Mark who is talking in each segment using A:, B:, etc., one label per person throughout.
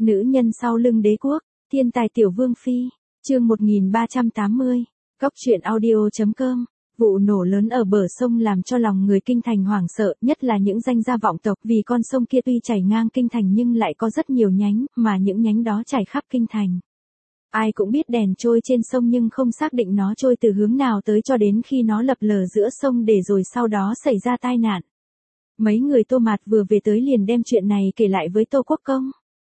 A: Nữ nhân sau lưng đế quốc, thiên tài tiểu vương phi, chương 1380, Cóc truyện audio.com. Vụ nổ lớn ở bờ sông làm cho lòng người kinh thành hoảng sợ, nhất là những danh gia vọng tộc, vì con sông kia tuy chảy ngang kinh thành nhưng lại có rất nhiều nhánh, mà những nhánh đó chảy khắp kinh thành. Ai cũng biết đèn trôi trên sông nhưng không xác định nó trôi từ hướng nào tới cho đến khi nó lập lờ giữa sông để rồi sau đó xảy ra tai nạn. Mấy người Tô Mạt vừa về tới liền đem chuyện này kể lại với Tô Quốc Công.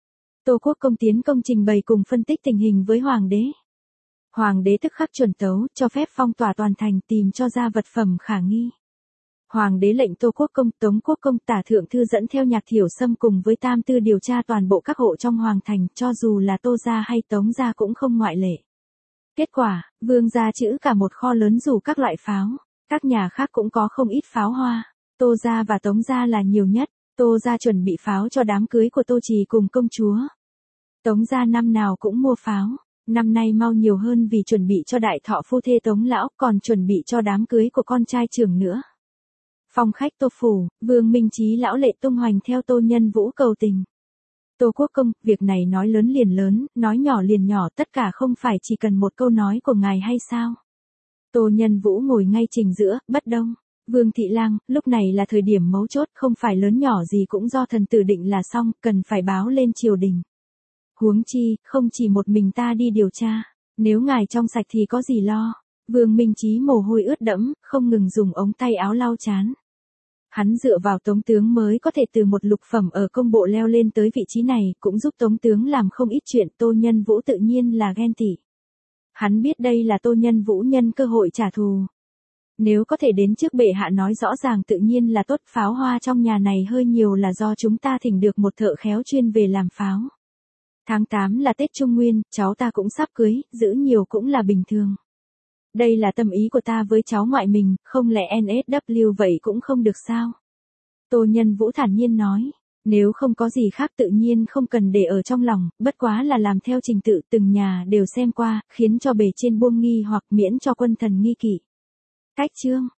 A: Tô Quốc Công tiến công trình bày cùng phân tích tình hình với Hoàng đế. Hoàng đế tức khắc chuẩn tấu, cho phép phong tỏa toàn thành tìm cho ra vật phẩm khả nghi. Hoàng đế lệnh Tô Quốc Công, Tống Quốc Công, Tả Thượng Thư dẫn theo Nhạc Thiểu Sâm cùng với Tam Tư điều tra toàn bộ các hộ trong Hoàng thành, cho dù là Tô gia hay Tống gia cũng không ngoại lệ. Kết quả, Vương gia trữ cả một kho lớn dù các loại pháo, các nhà khác cũng có không ít pháo hoa. Tô gia và Tống gia là nhiều nhất. Tô gia chuẩn bị pháo cho đám cưới của Tô Trì cùng công chúa. Tống gia năm nào cũng mua pháo. Năm nay mau nhiều hơn vì chuẩn bị cho đại thọ phu thê Tống lão, còn chuẩn bị cho đám cưới của con trai trưởng nữa. Phòng khách Tô phủ, Vương Minh Chí lão lệ tung hoành theo Tô Nhân Vũ cầu tình. Tô Quốc Công, việc này nói lớn liền lớn, nói nhỏ liền nhỏ, tất cả không phải chỉ cần một câu nói của ngài hay sao? Tô Nhân Vũ ngồi ngay trình giữa, bất đông. Vương Thị Lang, lúc này là thời điểm mấu chốt, không phải lớn nhỏ gì cũng do thần tử định là xong, cần phải báo lên triều đình. Huống chi, không chỉ một mình ta đi điều tra, nếu ngài trong sạch thì có gì lo. Vương Minh Chí mồ hôi ướt đẫm, không ngừng dùng ống tay áo lau chán. Hắn dựa vào Tống tướng mới có thể từ một lục phẩm ở công bộ leo lên tới vị trí này, cũng giúp Tống tướng làm không ít chuyện. Tô Nhân Vũ tự nhiên là ghen tị. Hắn biết đây là Tô Nhân Vũ nhân cơ hội trả thù. Nếu có thể đến trước bệ hạ nói rõ ràng tự nhiên là tốt, pháo hoa trong nhà này hơi nhiều là do chúng ta thỉnh được một thợ khéo chuyên về làm pháo. Tháng 8 là Tết Trung Nguyên, cháu ta cũng sắp cưới, giữ nhiều cũng là bình thường. Đây là tâm ý của ta với cháu ngoại mình, không lẽ NSW vậy cũng không được sao? Tô Nhân Vũ thản nhiên nói, nếu không có gì khác tự nhiên không cần để ở trong lòng, bất quá là làm theo trình tự từng nhà đều xem qua, khiến cho bề trên buông nghi hoặc miễn cho quân thần nghi kỵ. Cách chương,